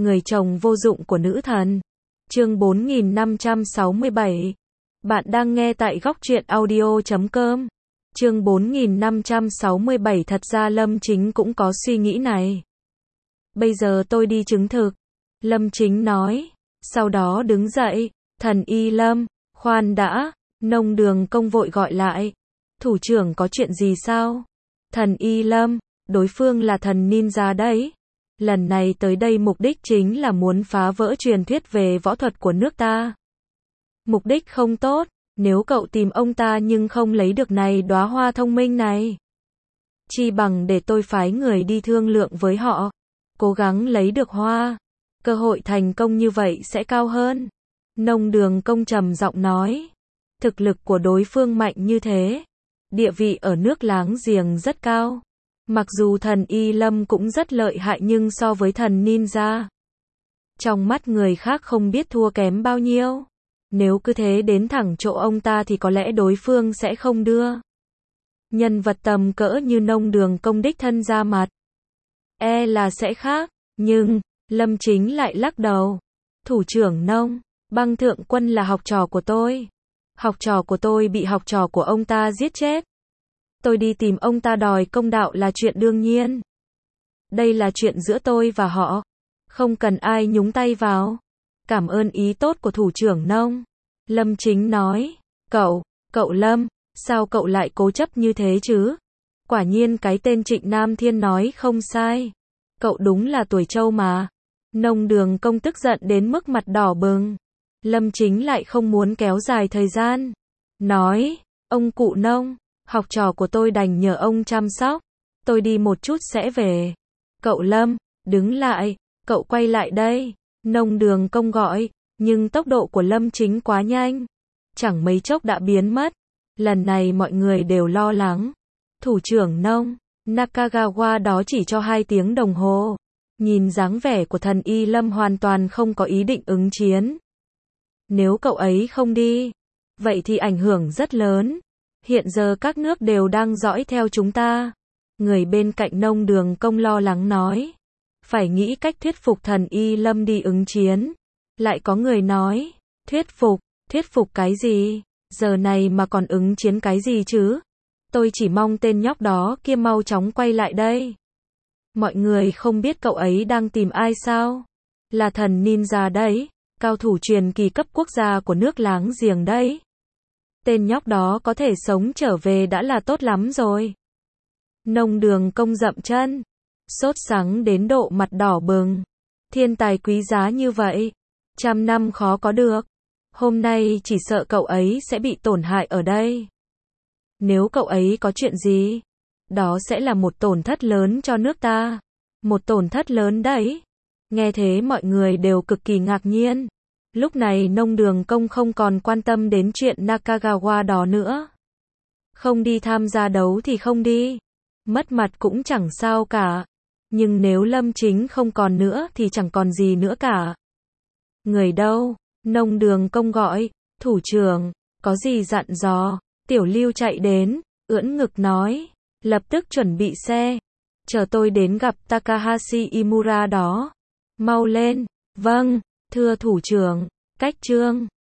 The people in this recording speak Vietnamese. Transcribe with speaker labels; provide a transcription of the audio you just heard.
Speaker 1: Người chồng vô dụng của nữ thần. Chương 4567. Bạn đang nghe tại góc truyện audio.com. Chương 4567. Thật ra Lâm Chính cũng có suy nghĩ này. Bây giờ tôi đi chứng thực. Lâm Chính nói. Sau đó đứng dậy. Thần Y Lâm, khoan đã. Nông Đường Công vội gọi lại. Thủ trưởng có chuyện gì sao? Thần Y Lâm, đối phương là thần ninja đấy. Lần này tới đây mục đích chính là muốn phá vỡ truyền thuyết về võ thuật của nước ta. Mục đích không tốt, nếu cậu tìm ông ta nhưng không lấy được này đóa hoa thông minh này. Chi bằng để tôi phái người đi thương lượng với họ. Cố gắng lấy được hoa. Cơ hội thành công như vậy sẽ cao hơn. Nông Đường Công trầm giọng nói. Thực lực của đối phương mạnh như thế. Địa vị ở nước láng giềng rất cao. Mặc dù thần Y Lâm cũng rất lợi hại nhưng so với thần ninja, trong mắt người khác không biết thua kém bao nhiêu. Nếu cứ thế đến thẳng chỗ ông ta thì có lẽ đối phương sẽ không đưa nhân vật tầm cỡ như Nông Đường Công đích thân ra mặt. Là sẽ khác, nhưng Lâm Chính lại lắc đầu. Thủ trưởng Nông, Băng Thượng Quân là học trò của tôi. Học trò của tôi bị học trò của ông ta giết chết. Tôi đi tìm ông ta đòi công đạo là chuyện đương nhiên. Đây là chuyện giữa tôi và họ. Không cần ai nhúng tay vào. Cảm ơn ý tốt của thủ trưởng Nông. Lâm Chính nói. Cậu Lâm, sao cậu lại cố chấp như thế chứ? Quả nhiên cái tên Trịnh Nam Thiên nói không sai. Cậu đúng là tuổi trâu mà. Nông Đường Công tức giận đến mức mặt đỏ bừng. Lâm Chính lại không muốn kéo dài thời gian. Nói, ông cụ Nông, học trò của tôi đành nhờ ông chăm sóc. Tôi đi một chút sẽ về. Cậu Lâm, đứng lại, cậu quay lại đây. Nông Đường Công gọi, nhưng tốc độ của Lâm Chính quá nhanh. Chẳng mấy chốc đã biến mất. Lần này mọi người đều lo lắng. Thủ trưởng Nông, Nakagawa đó chỉ cho 2 tiếng đồng hồ. Nhìn dáng vẻ của thần Y Lâm hoàn toàn không có ý định ứng chiến. Nếu cậu ấy không đi, vậy thì ảnh hưởng rất lớn. Hiện giờ các nước đều đang dõi theo chúng ta. Người bên cạnh Nông Đường Công lo lắng nói. Phải nghĩ cách thuyết phục thần Y Lâm đi ứng chiến. Lại có người nói. Thuyết phục cái gì? Giờ này mà còn ứng chiến cái gì chứ? Tôi chỉ mong tên nhóc đó kia mau chóng quay lại đây. Mọi người không biết cậu ấy đang tìm ai sao? Là thần ninja đấy. Cao thủ truyền kỳ cấp quốc gia của nước láng giềng đấy. Tên nhóc đó có thể sống trở về đã là tốt lắm rồi. Nông Đường Công dậm chân. Sốt sắng đến độ mặt đỏ bừng. Thiên tài quý giá như vậy. 100 năm khó có được. Hôm nay chỉ sợ cậu ấy sẽ bị tổn hại ở đây. Nếu cậu ấy có chuyện gì, đó sẽ là một tổn thất lớn cho nước ta. Một tổn thất lớn đấy. Nghe thế mọi người đều cực kỳ ngạc nhiên. Lúc này Nông Đường Công không còn quan tâm đến chuyện Nakagawa đó nữa. Không đi tham gia đấu thì không đi. Mất mặt cũng chẳng sao cả. Nhưng nếu Lâm Chính không còn nữa thì chẳng còn gì nữa cả. Người đâu? Nông Đường Công gọi. Thủ trưởng, có gì dặn dò? Tiểu Lưu chạy đến, ưỡn ngực nói. Lập tức chuẩn bị xe. Chờ tôi đến gặp Takahashi Imura đó. Mau lên. Vâng, thưa thủ trưởng. Cách chương